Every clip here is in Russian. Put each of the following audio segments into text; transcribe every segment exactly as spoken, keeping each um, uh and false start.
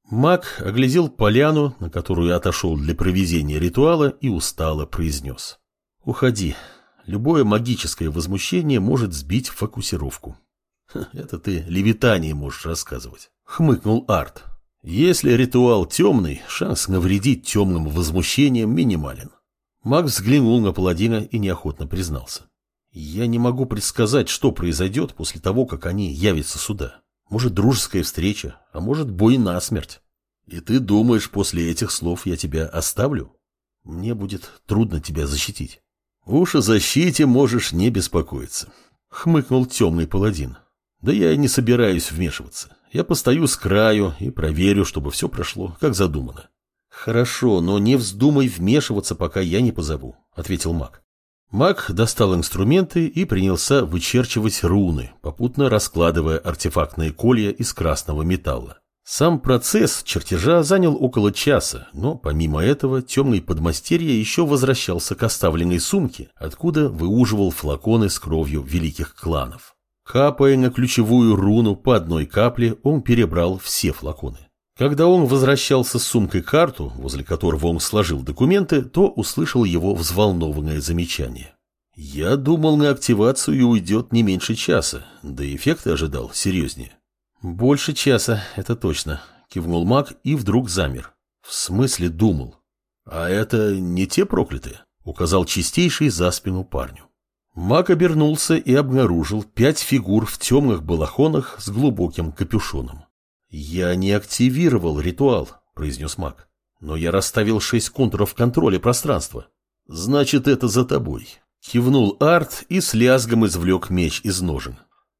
Маг оглядел поляну, на которую отошел для проведения ритуала, и устало произнес: «Уходи. Любое магическое возмущение может сбить фокусировку». «Это ты левитание можешь рассказывать», — хмыкнул Арт. «Если ритуал темный, шанс навредить темным возмущением минимален». Маг взглянул на паладина и неохотно признался: «Я не могу предсказать, что произойдет после того, как они явятся сюда. Может, дружеская встреча, а может, бой насмерть. И ты думаешь, после этих слов я тебя оставлю? Мне будет трудно тебя защитить». «Уж о защите можешь не беспокоиться», — хмыкнул темный паладин. «Да я и не собираюсь вмешиваться. Я постою с краю и проверю, чтобы все прошло, как задумано». «Хорошо, но не вздумай вмешиваться, пока я не позову», — ответил маг. Маг достал инструменты и принялся вычерчивать руны, попутно раскладывая артефактные колья из красного металла. Сам процесс чертежа занял около часа, но помимо этого темный подмастерье еще возвращался к оставленной сумке, откуда выуживал флаконы с кровью великих кланов. Капая на ключевую руну по одной капле, он перебрал все флаконы. Когда он возвращался с сумкой к карту, возле которого он сложил документы, то услышал его взволнованное замечание. «Я думал, на активацию уйдет не меньше часа, да и эффекты ожидал серьезнее». «Больше часа, это точно», — кивнул маг и вдруг замер. «В смысле думал?» «А это не те проклятые?» — указал чистейший за спину парню. Маг обернулся и обнаружил пять фигур в темных балахонах с глубоким капюшоном. «Я не активировал ритуал», — произнес маг. «Но я расставил шесть контуров контроля пространства». «Значит, это за тобой», — кивнул Арт и с лязгом извлек меч из ножен.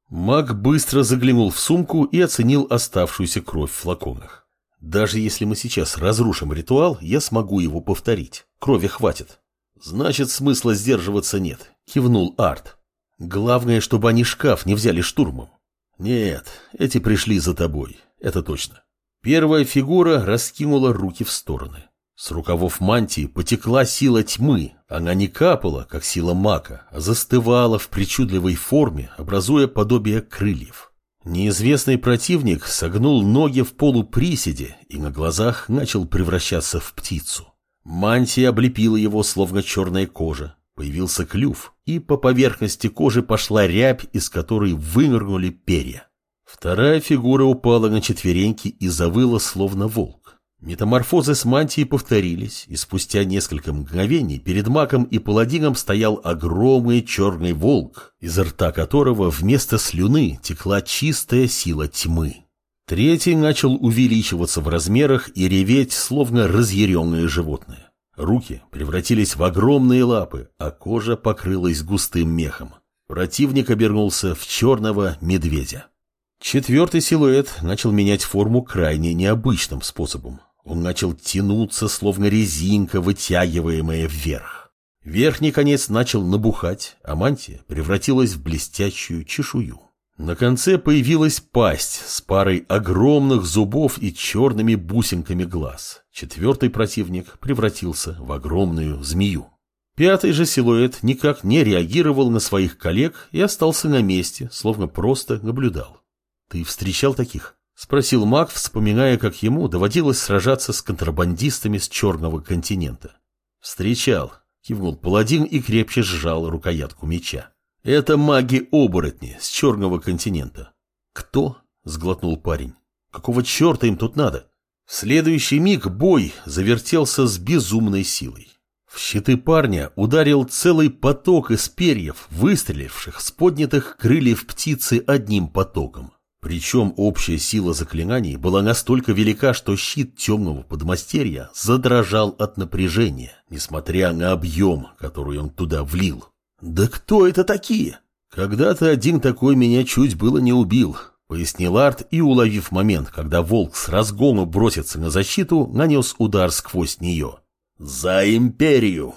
Маг быстро заглянул в сумку и оценил оставшуюся кровь в флаконах. «Даже если мы сейчас разрушим ритуал, я смогу его повторить. Крови хватит». «Значит, смысла сдерживаться нет», — кивнул Арт. «Главное, чтобы они шкаф не взяли штурмом». «Нет, эти пришли за тобой, это точно». Первая фигура раскинула руки в стороны. С рукавов мантии потекла сила тьмы. Она не капала, как сила мака, а застывала в причудливой форме, образуя подобие крыльев. Неизвестный противник согнул ноги в полуприседе и на глазах начал превращаться в птицу. Мантия облепила его, словно черная кожа. Появился клюв, и по поверхности кожи пошла рябь, из которой вынырнули перья. Вторая фигура упала на четвереньки и завыла, словно волк. Метаморфозы с мантией повторились, и спустя несколько мгновений перед магом и паладином стоял огромный черный волк, из рта которого вместо слюны текла чистая сила тьмы. Третий начал увеличиваться в размерах и реветь, словно разъяренное животное. Руки превратились в огромные лапы, а кожа покрылась густым мехом. Противник обернулся в черного медведя. Четвертый силуэт начал менять форму крайне необычным способом. Он начал тянуться, словно резинка, вытягиваемая вверх. Верхний конец начал набухать, а мантия превратилась в блестящую чешую. На конце появилась пасть с парой огромных зубов и черными бусинками глаз. Четвертый противник превратился в огромную змею. Пятый же силуэт никак не реагировал на своих коллег и остался на месте, словно просто наблюдал. «Ты встречал таких?» — спросил маг, вспоминая, как ему доводилось сражаться с контрабандистами с Черного континента. «Встречал», — кивнул паладин и крепче сжал рукоятку меча. «Это маги-оборотни с Черного континента». «Кто?» — сглотнул парень. «Какого черта им тут надо?» В следующий миг бой завертелся с безумной силой. В щиты парня ударил целый поток из перьев, выстреливших с поднятых крыльев птицы одним потоком. Причем общая сила заклинаний была настолько велика, что щит темного подмастерья задрожал от напряжения, несмотря на объем, который он туда влил. «Да кто это такие?» «Когда-то один такой меня чуть было не убил», — пояснил Арт и, уловив момент, когда волк с разгону бросится на защиту, нанес удар сквозь нее. «За империю!»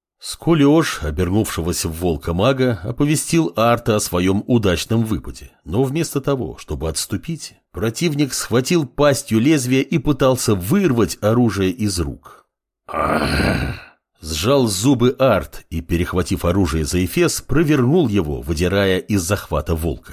Скулеж, обернувшегося в волка мага, оповестил Арта о своем удачном выпаде, но вместо того, чтобы отступить, противник схватил пастью лезвия и пытался вырвать оружие из рук. «Ах!» Сжал зубы Арт и, перехватив оружие за эфес, провернул его, выдирая из захвата волка.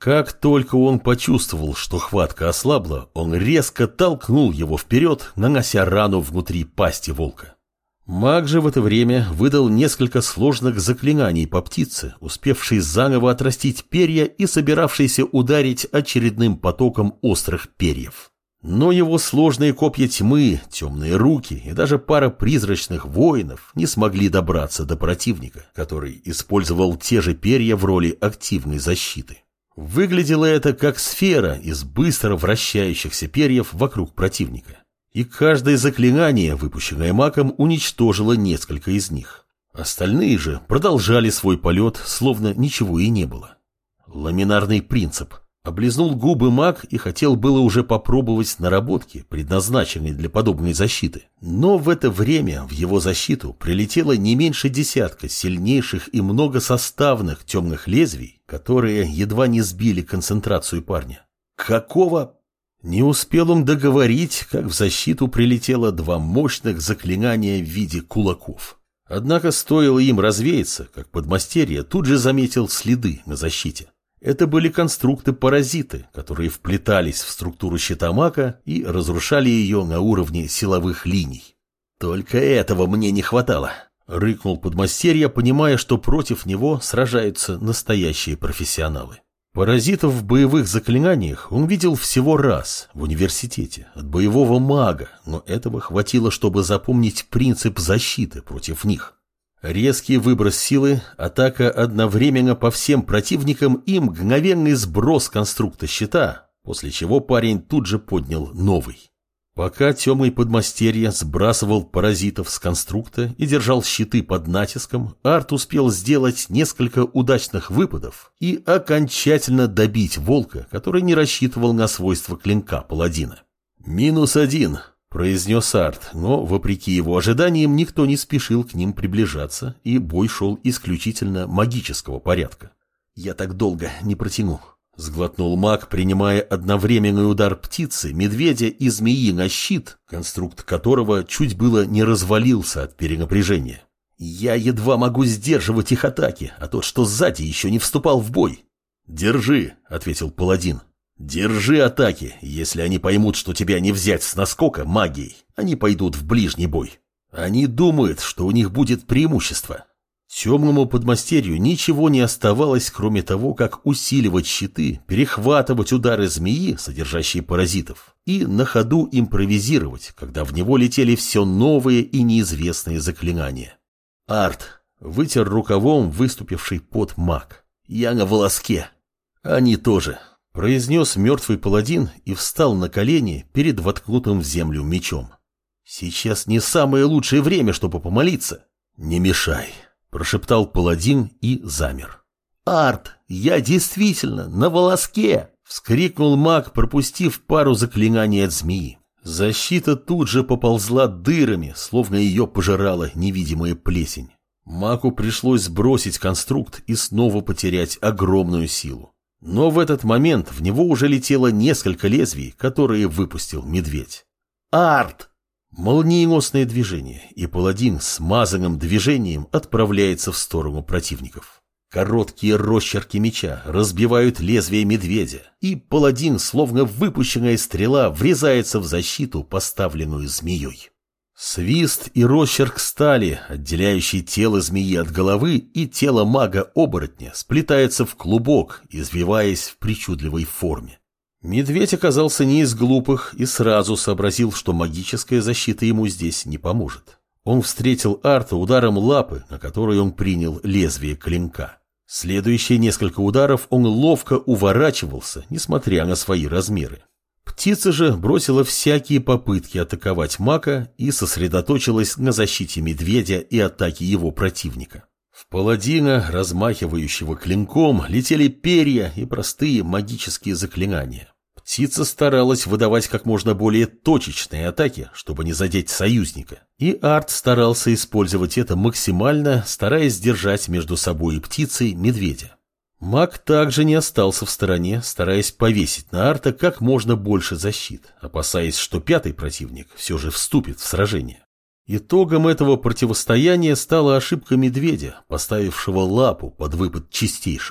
Как только он почувствовал, что хватка ослабла, он резко толкнул его вперед, нанося рану внутри пасти волка. Маг же в это время выдал несколько сложных заклинаний по птице, успевшей заново отрастить перья и собиравшейся ударить очередным потоком острых перьев. Но его сложные копья тьмы, темные руки и даже пара призрачных воинов не смогли добраться до противника, который использовал те же перья в роли активной защиты. Выглядело это как сфера из быстро вращающихся перьев вокруг противника. И каждое заклинание, выпущенное магом, уничтожило несколько из них. Остальные же продолжали свой полет, словно ничего и не было. Ламинарный принцип. Облизнул губы маг и хотел было уже попробовать наработки, предназначенные для подобной защиты. Но в это время в его защиту прилетело не меньше десятка сильнейших и многосоставных темных лезвий, которые едва не сбили концентрацию парня. Какого? Не успел он договорить, как в защиту прилетело два мощных заклинания в виде кулаков. Однако стоило им развеяться, как подмастерье тут же заметил следы на защите. Это были конструкты-паразиты, которые вплетались в структуру щита мага и разрушали ее на уровне силовых линий. «Только этого мне не хватало», — рыкнул подмастерье, понимая, что против него сражаются настоящие профессионалы. Паразитов в боевых заклинаниях он видел всего раз в университете от боевого мага, но этого хватило, чтобы запомнить принцип защиты против них. Резкий выброс силы, атака одновременно по всем противникам и мгновенный сброс конструкта щита, после чего парень тут же поднял новый. Пока темный подмастерье сбрасывал паразитов с конструкта и держал щиты под натиском, Арт успел сделать несколько удачных выпадов и окончательно добить волка, который не рассчитывал на свойства клинка паладина. «Минус один», — произнес Арт, но, вопреки его ожиданиям, никто не спешил к ним приближаться, и бой шел исключительно магического порядка. «Я так долго не протяну», — сглотнул маг, принимая одновременный удар птицы, медведя и змеи на щит, конструкт которого чуть было не развалился от перенапряжения. «Я едва могу сдерживать их атаки, а тот, что сзади, еще не вступал в бой». «Держи», — ответил паладин. «Держи атаки. Если они поймут, что тебя не взять с наскока магией, они пойдут в ближний бой. Они думают, что у них будет преимущество». Темному подмастерью ничего не оставалось, кроме того, как усиливать щиты, перехватывать удары змеи, содержащие паразитов, и на ходу импровизировать, когда в него летели все новые и неизвестные заклинания. «Арт», — вытер рукавом выступивший пот маг. «Я на волоске». «Они тоже», — произнес мертвый паладин и встал на колени перед воткнутым в землю мечом. «Сейчас не самое лучшее время, чтобы помолиться». «Не мешай», — прошептал паладин и замер. «Арт, я действительно на волоске!» — вскрикнул маг, пропустив пару заклинаний от змеи. Защита тут же поползла дырами, словно ее пожирала невидимая плесень. Магу пришлось сбросить конструкт и снова потерять огромную силу. Но в этот момент в него уже летело несколько лезвий, которые выпустил медведь. «Арт!» Молниеносное движение, и паладин с смазанным движением отправляется в сторону противников. Короткие росчерки меча разбивают лезвие медведя, и паладин, словно выпущенная стрела, врезается в защиту, поставленную змеей. Свист и росчерк стали, отделяющий тело змеи от головы, и тело мага-оборотня сплетается в клубок, извиваясь в причудливой форме. Медведь оказался не из глупых и сразу сообразил, что магическая защита ему здесь не поможет. Он встретил Арта ударом лапы, на который он принял лезвие клинка. Следующие несколько ударов он ловко уворачивался, несмотря на свои размеры. Птица же бросила всякие попытки атаковать мага и сосредоточилась на защите медведя и атаке его противника. В паладина, размахивающего клинком, летели перья и простые магические заклинания. Птица старалась выдавать как можно более точечные атаки, чтобы не задеть союзника, и Арт старался использовать это максимально, стараясь держать между собой и птицей медведя. Маг также не остался в стороне, стараясь повесить на Арта как можно больше защит, опасаясь, что пятый противник все же вступит в сражение. Итогом этого противостояния стала ошибка медведя, поставившего лапу под выпад чистейшего.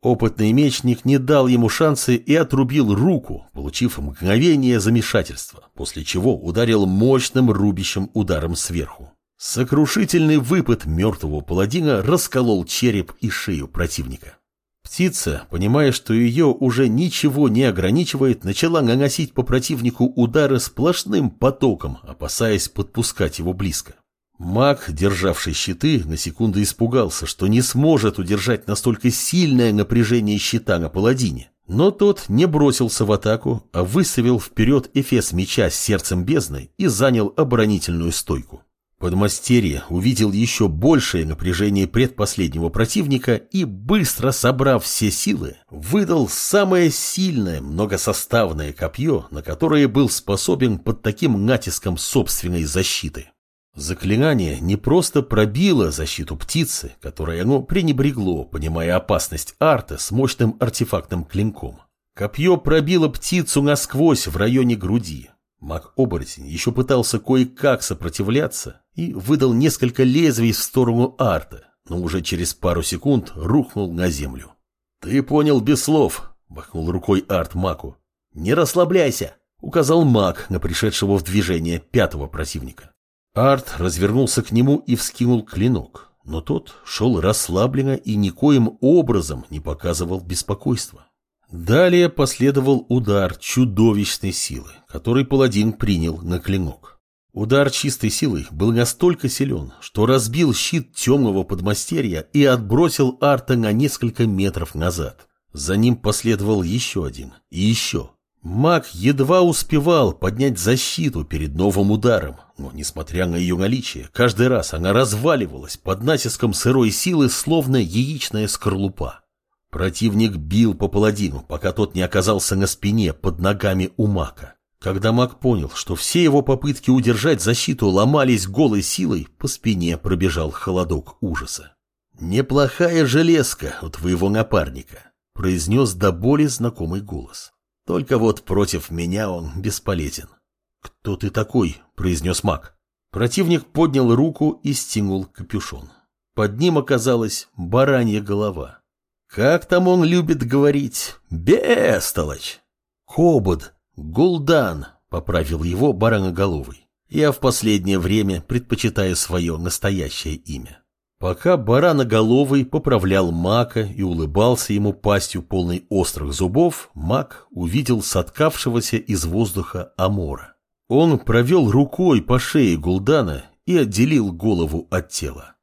Опытный мечник не дал ему шанса и отрубил руку, получив мгновение замешательства, после чего ударил мощным рубящим ударом сверху. Сокрушительный выпад мертвого паладина расколол череп и шею противника. Птица, понимая, что ее уже ничего не ограничивает, начала наносить по противнику удары сплошным потоком, опасаясь подпускать его близко. Маг, державший щиты, на секунду испугался, что не сможет удержать настолько сильное напряжение щита на паладине. Но тот не бросился в атаку, а выставил вперед эфес меча с сердцем бездны и занял оборонительную стойку. Подмастерье увидел еще большее напряжение предпоследнего противника и, быстро собрав все силы, выдал самое сильное многосоставное копье, на которое был способен под таким натиском собственной защиты. Заклинание не просто пробило защиту птицы, которой оно пренебрегло, понимая опасность арта с мощным артефактным клинком. Копье пробило птицу насквозь в районе груди. Маг-оборотень еще пытался кое-как сопротивляться и выдал несколько лезвий в сторону арта, но уже через пару секунд рухнул на землю. «Ты понял без слов», — махнул рукой арт маку. «Не расслабляйся», — указал маг на пришедшего в движение пятого противника. Арт развернулся к нему и вскинул клинок, но тот шел расслабленно и никоим образом не показывал беспокойства. Далее последовал удар чудовищной силы, который паладин принял на клинок. Удар чистой силой был настолько силен, что разбил щит темного подмастерья и отбросил арта на несколько метров назад. За ним последовал еще один и еще. Маг едва успевал поднять защиту перед новым ударом, но, несмотря на ее наличие, каждый раз она разваливалась под натиском сырой силы, словно яичная скорлупа. Противник бил по паладину, пока тот не оказался на спине под ногами у мака. Когда маг понял, что все его попытки удержать защиту ломались голой силой, по спине пробежал холодок ужаса. «Неплохая железка у твоего напарника», — произнес до боли знакомый голос. «Только вот против меня он бесполезен». «Кто ты такой?» — произнес маг. Противник поднял руку и стянул капюшон. Под ним оказалась баранья голова. «Как там он любит говорить? Бестолочь!» «Кобод, Гул'дан», — поправил его бараноголовый. «Я в последнее время предпочитаю свое настоящее имя». Пока бараноголовый поправлял мака и улыбался ему пастью полной острых зубов, мак увидел соткавшегося из воздуха Амора. Он провел рукой по шее Гул'дана и отделил голову от тела.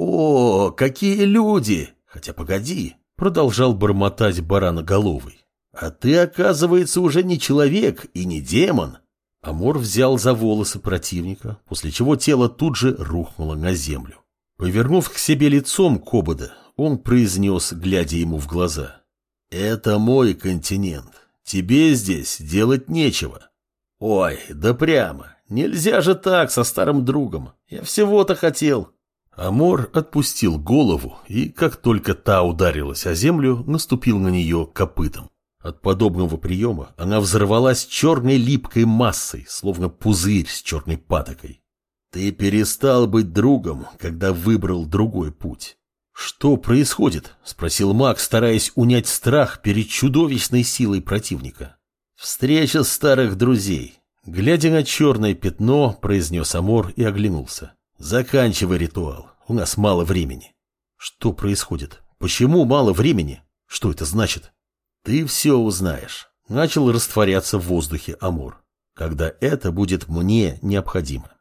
«О, какие люди! Хотя погоди!» — продолжал бормотать бараноголовый. «А ты, оказывается, уже не человек и не демон!» Амор взял за волосы противника, после чего тело тут же рухнуло на землю. Повернув к себе лицом Кобода, он произнес, глядя ему в глаза: «Это мой континент. Тебе здесь делать нечего». «Ой, да прямо. Нельзя же так со старым другом. Я всего-то хотел». Амор отпустил голову и, как только та ударилась о землю, наступил на нее копытом. От подобного приема она взорвалась черной липкой массой, словно пузырь с черной патокой. «Ты перестал быть другом, когда выбрал другой путь». «Что происходит?» — спросил маг, стараясь унять страх перед чудовищной силой противника. «Встреча старых друзей». Глядя на черное пятно, произнес Амор и оглянулся. «Заканчивай ритуал, у нас мало времени». «Что происходит? Почему мало времени? Что это значит?» «Ты все узнаешь», — начал растворяться в воздухе Амор, «когда это будет мне необходимо».